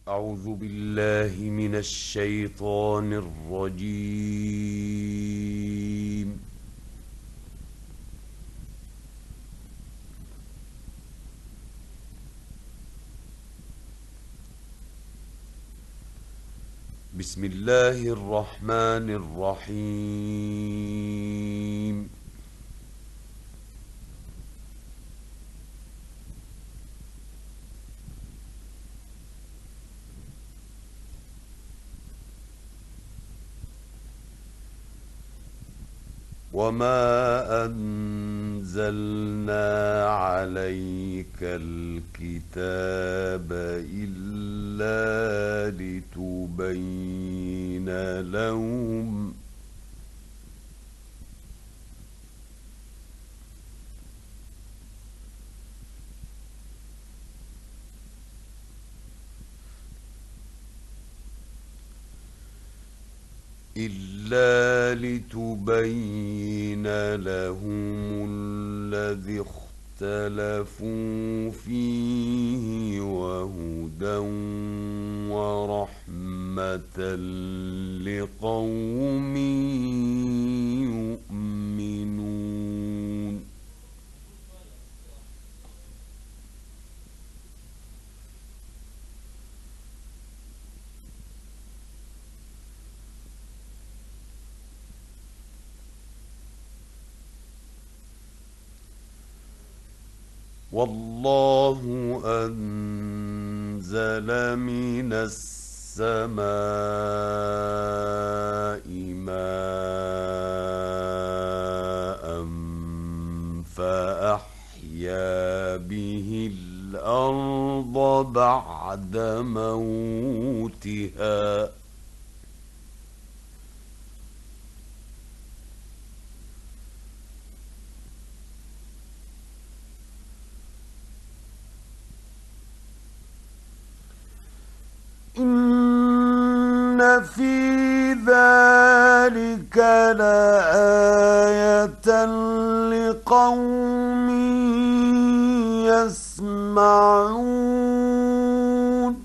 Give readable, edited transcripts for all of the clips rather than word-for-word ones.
أعوذ بالله من الشيطان الرجيم. بسم الله الرحمن الرحيم. وما أنزلنا عليك الكتاب إلا لتبين لهم الذي اختلفوا فيه وهدى ورحمة لقوم يؤمنون. والله أنزل من السماء ماء فأحيا به الأرض بعد موتها إن في ذلك لآية لقوم يسمعون.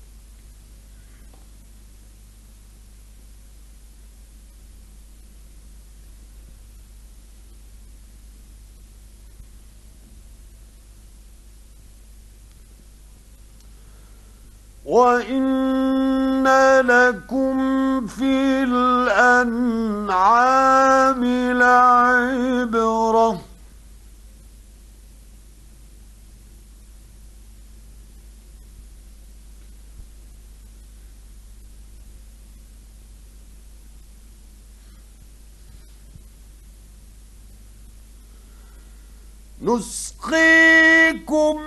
وإن لكم في الأنعام لعبرة نسقيكم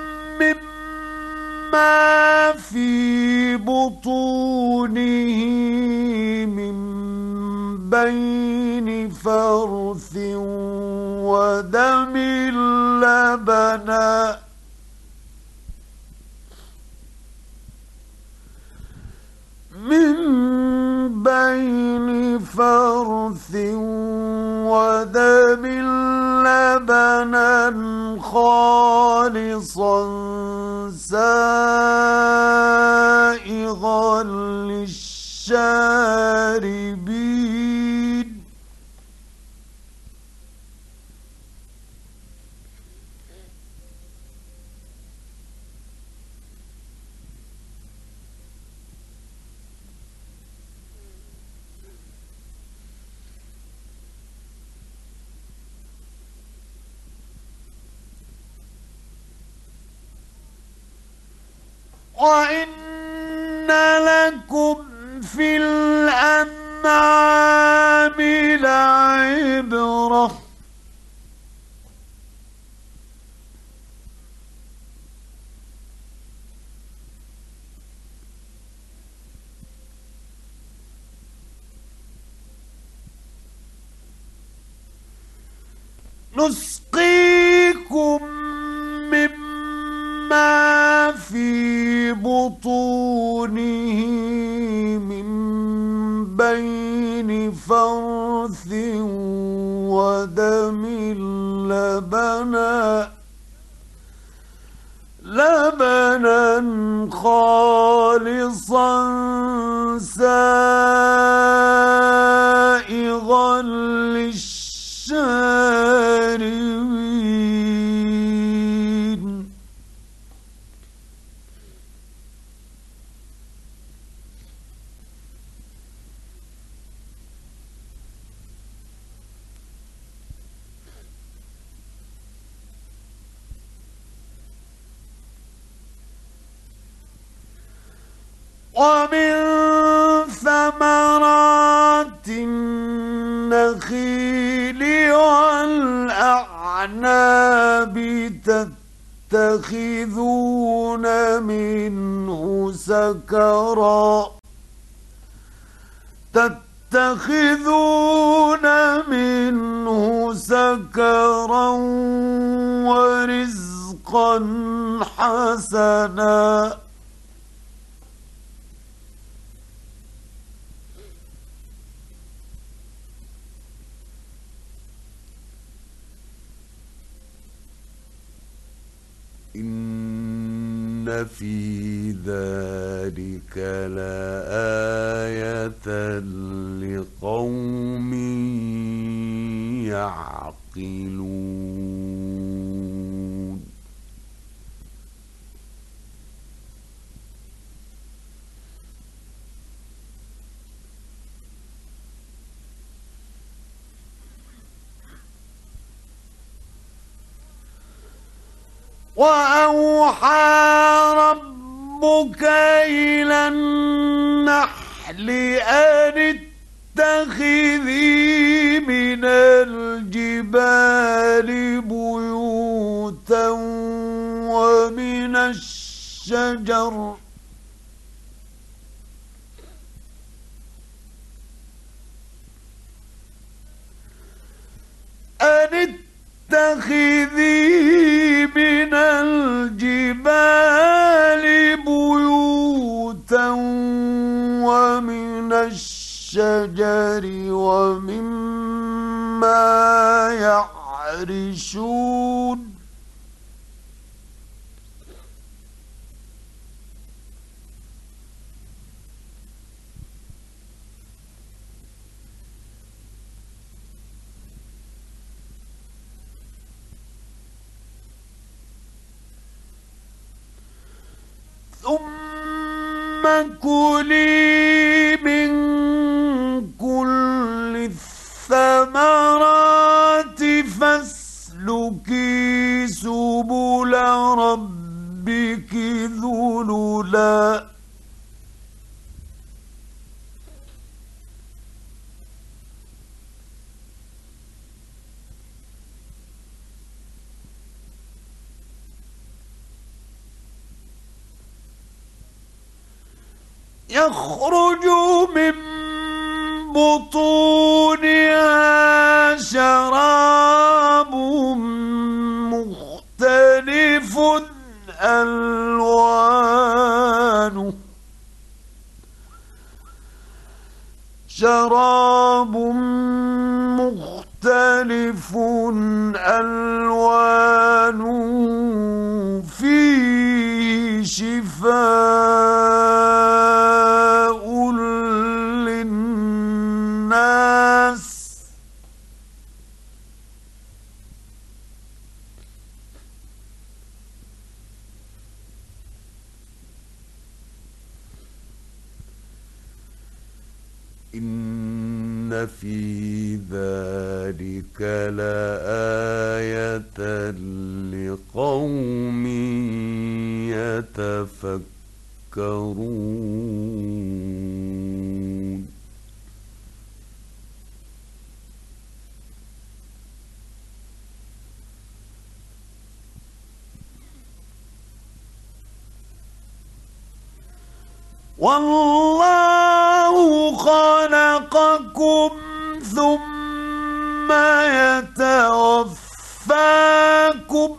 مما في بطونه من بين فرث ودم لبنا ودم لبنا خالصا سائغا للشاربين. وإن لكم في الأنعام لعبرة نسقيكم مما في بطونه من بين فرث ودم لبنا خالصا خالصا سائغا للشاربين. ومن ثمرات النخيل والأعناب تتخذون منه سكرا ورزقا حسنا. إن في ذلك لآية لقوم يعقلون. وأوحى ربك إلى النحل أن اتخذي من الجبال بيوتا ومن الشجر من الجبال بيوتا ومن الشجر ومما يعرشون. ثم كلي من كل الثمرات فاسلكي سبل ربك ذللا يخرج من بطونها شراب مختلف ألوانه فيه شفاء للناس إن في ذلك لآية لقوم يتفكرون والله خلقكم ثم يتوفاكم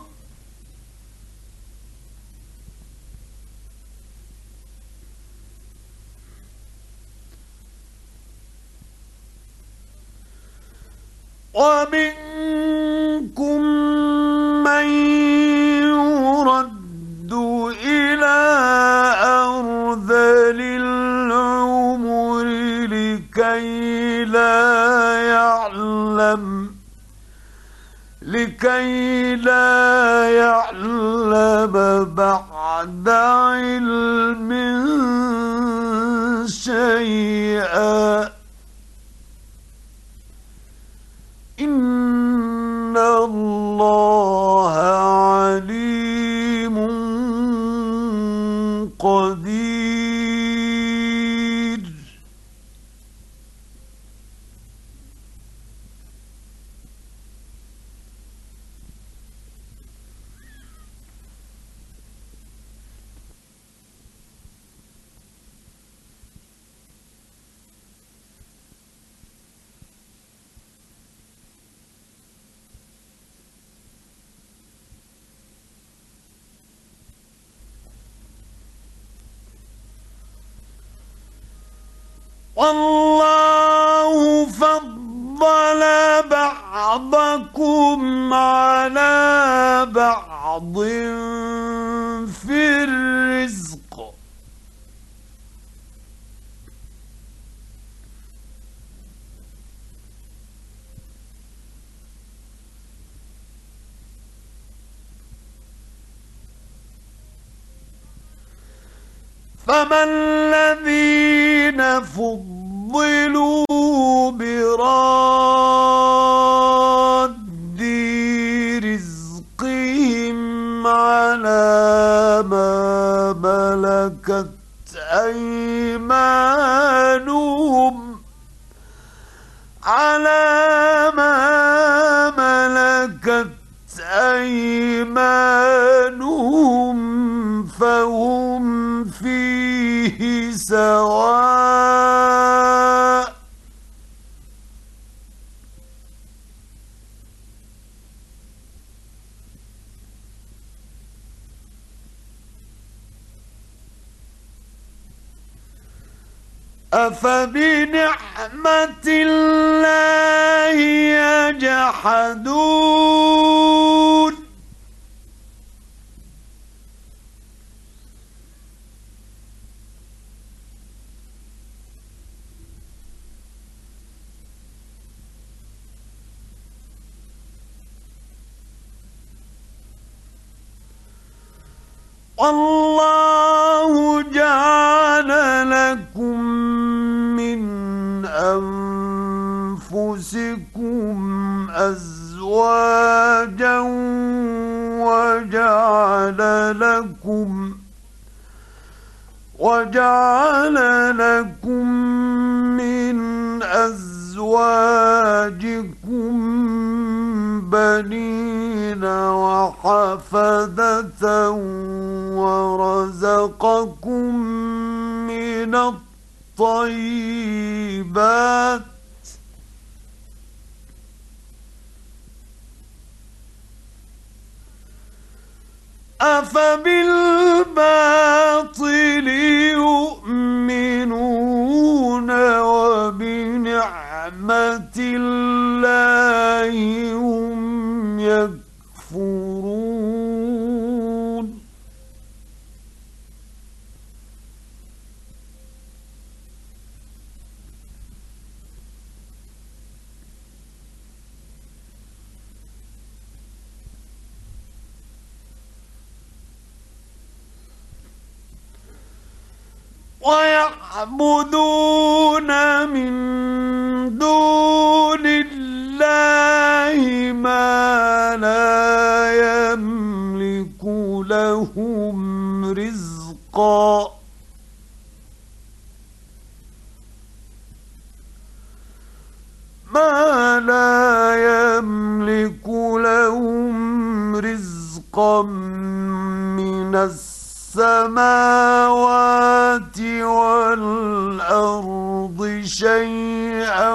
ومنكم من يرد إلى أرذل لكي لا يعلم بعد علم شيئا. إن الله عليم قدير. والله فضل بعضكم على بعض في الرزق. فما الذين فضلوا براد رزقهم على ما ملكت أيمانهم فهم فيه سواء. أفبنعمة الله يجحدون. والله جعل لكم من أنفسكم أزواجا وجعل لكم من أزواجكم بنين وحفدة ورزقكم من الطيبات. أفبالباطل يؤمنون وبنعمة الله هم يكفرون. ويعبدون من دون الله ما لا يملك لهم رزقا. من السماوات والأرض شيئا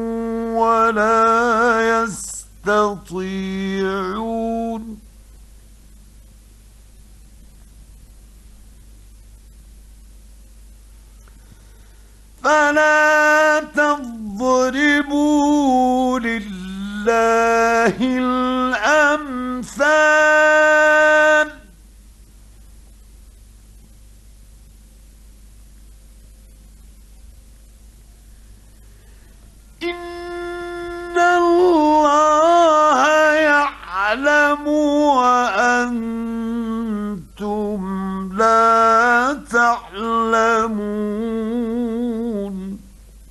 ولا يستطيعون. فلا تضربوا لله الأمثال. إن الله يعلم يعلمون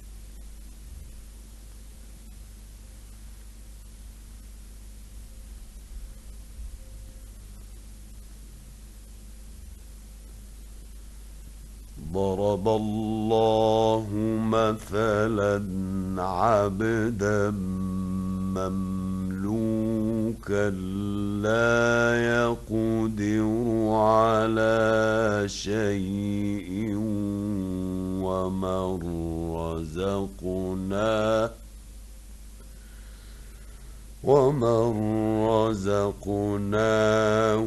ضرب الله مثلا عبدا مملوكا لا يقدر على شيء ومن رزقناه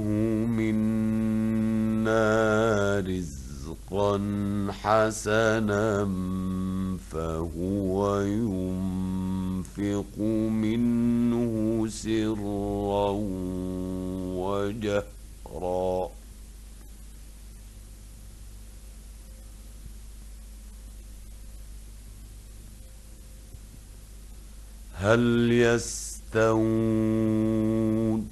منا رزقا حسنا فهو ينفق منه سرا وجهرا هل يستوون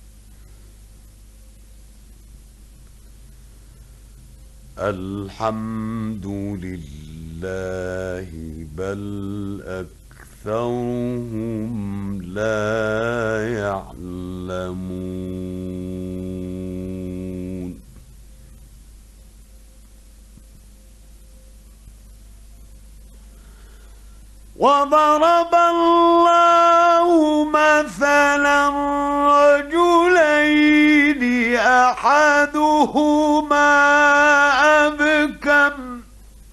الحمد لله بل أكثرهم لا يعلمون وضرب الله مثلا رجلين أحدهما أبكم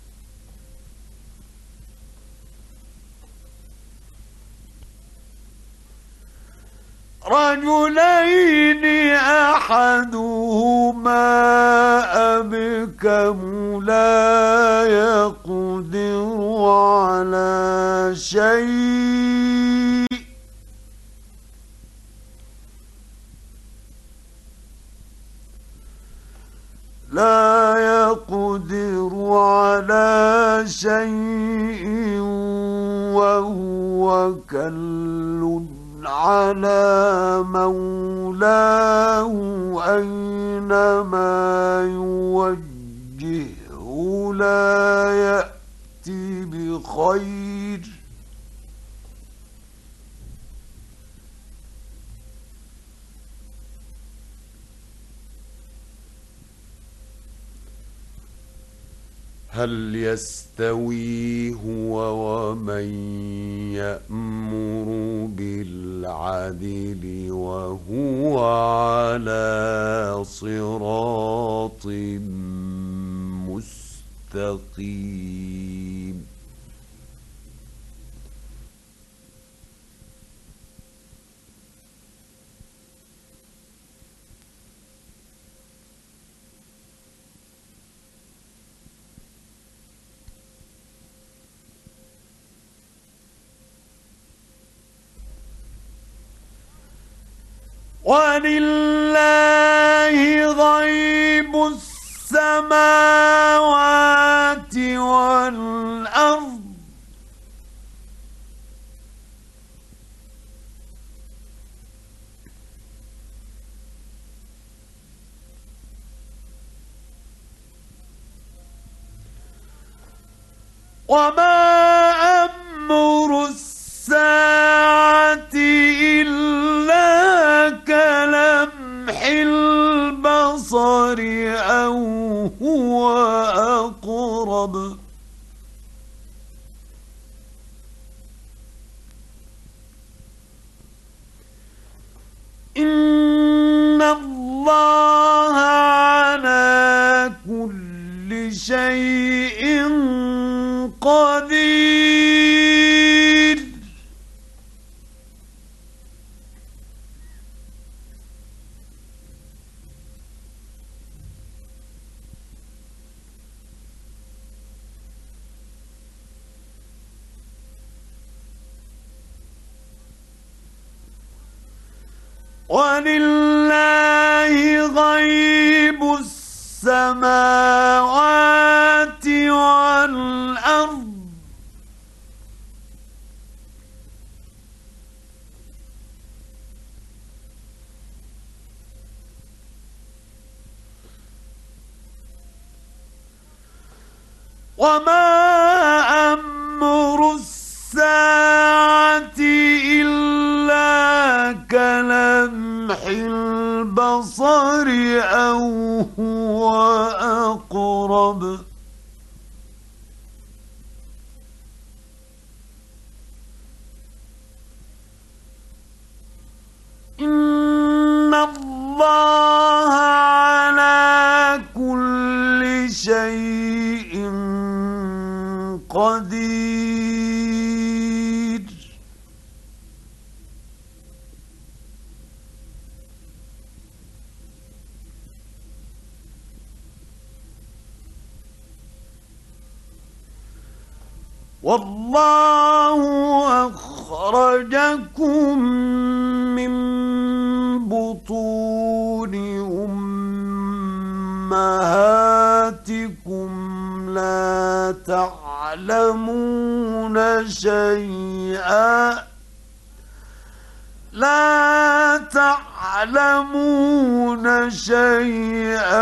لا يقدر على شيء وهو كل على مولاه أينما يوجهه لا يأتي بخير هل يستوي هو ومن يأمر بالعدل وهو على صراط مستقيم ولله غيب السماوات والأرض وما أمر الساعة إلا كلمح البصر أو هو أقرب إن الله على كل شيء قدير ولله غيب السماوات والأرض وما أمر الساعة إلا كلمح البصر أو هو أقرب إن الله على كل شيء قدير والله أخرجكم من بطون أمهاتكم لا تعلمون شيئا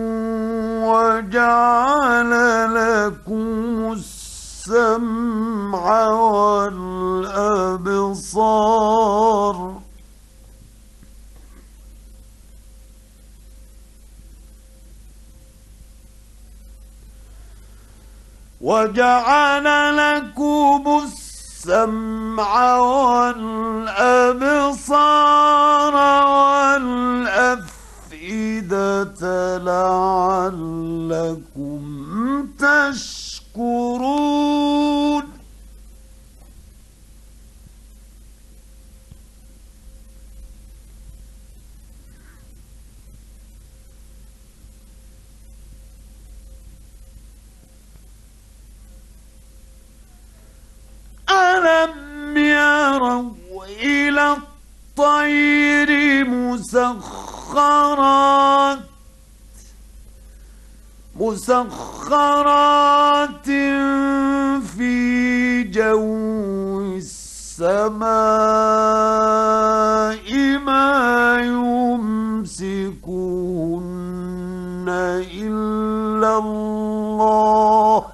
وجعل لكم السمع والأبصار والأفئدة لعلكم تشكرون ألم يروا إلى الطير مسخرات في جو السماء ما يمسكهن إلا الله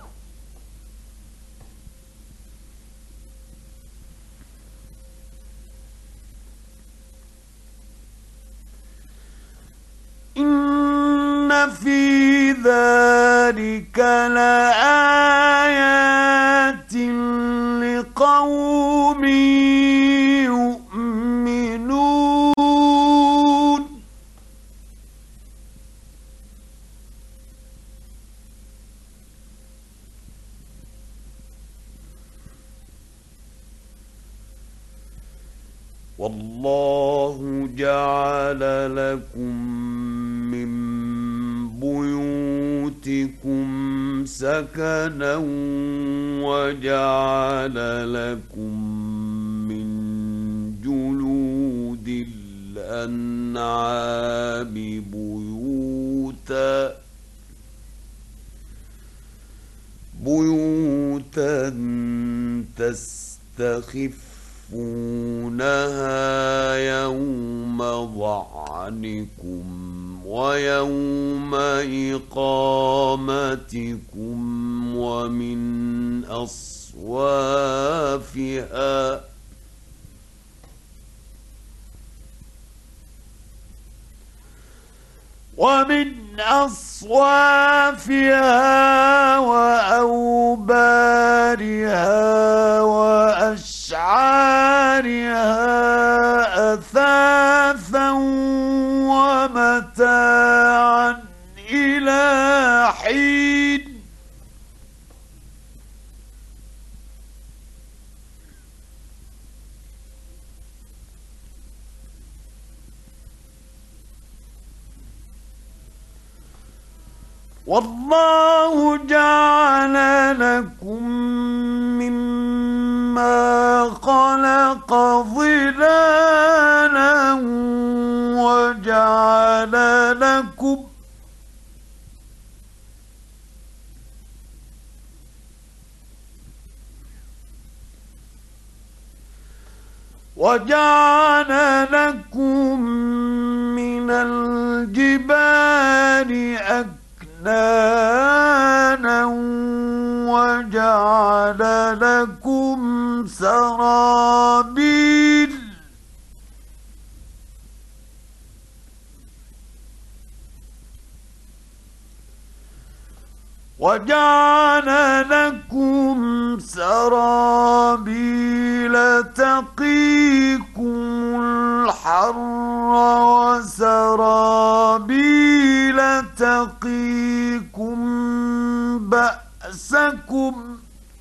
إن في ذلك لآيات لقوم يؤمنون والله جعل لكم من بيوتكم سكنا وجعل لكم من جلود الأنعام بيوتا تستخفونها يوم ظعنكم ويوم إقامتكم ومن أصوافها وأوبارها وأشعارها أثاثا ومتاعا إلى حين والله جعل لكم مما خلق ظلالا وجعل لكم من الجبال أكنانا لكم سرابيل تقيكم الحر وسرابيل تقيكم بأسكم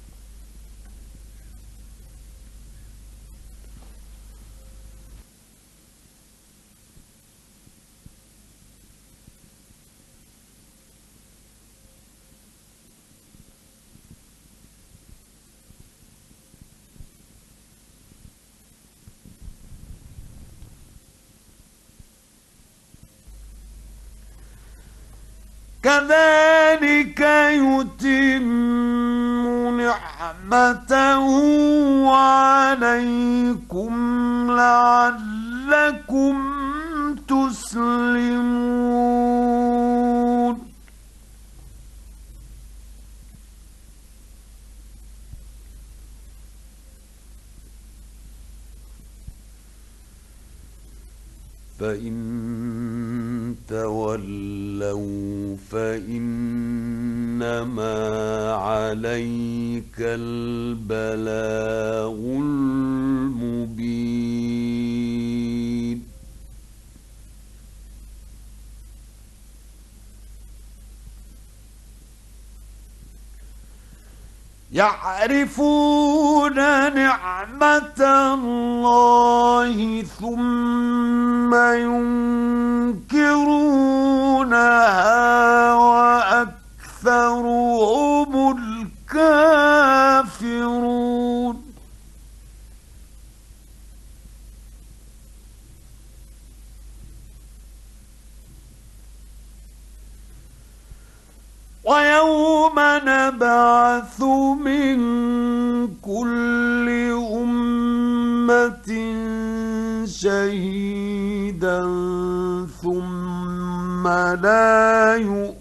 كذلك يتم نعمته عليكم لعلكم تسلمون فإن تولوا فإنما عليك البلاغ المبين يعرفون نعمة الله ثم ينكرونها وأكثرهم الكافرون ويوم نبعث من كل أمة شهيدا ثم لا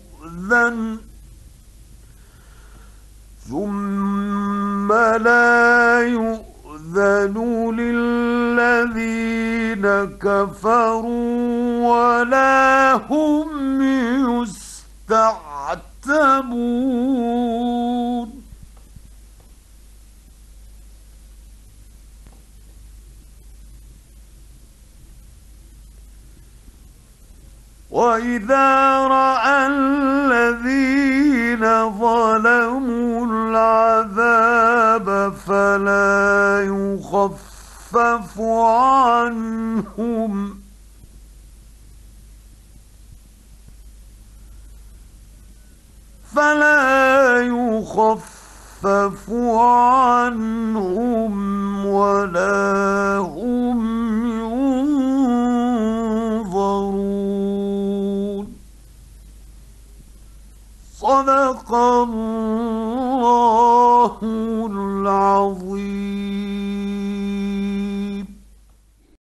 يؤذن للذين كفروا ولا هم يستعتبون وإذا رأى الذين ظلموا العذاب فلا يخفف عنهم ولا هم ينظرون صدق الله العظيم.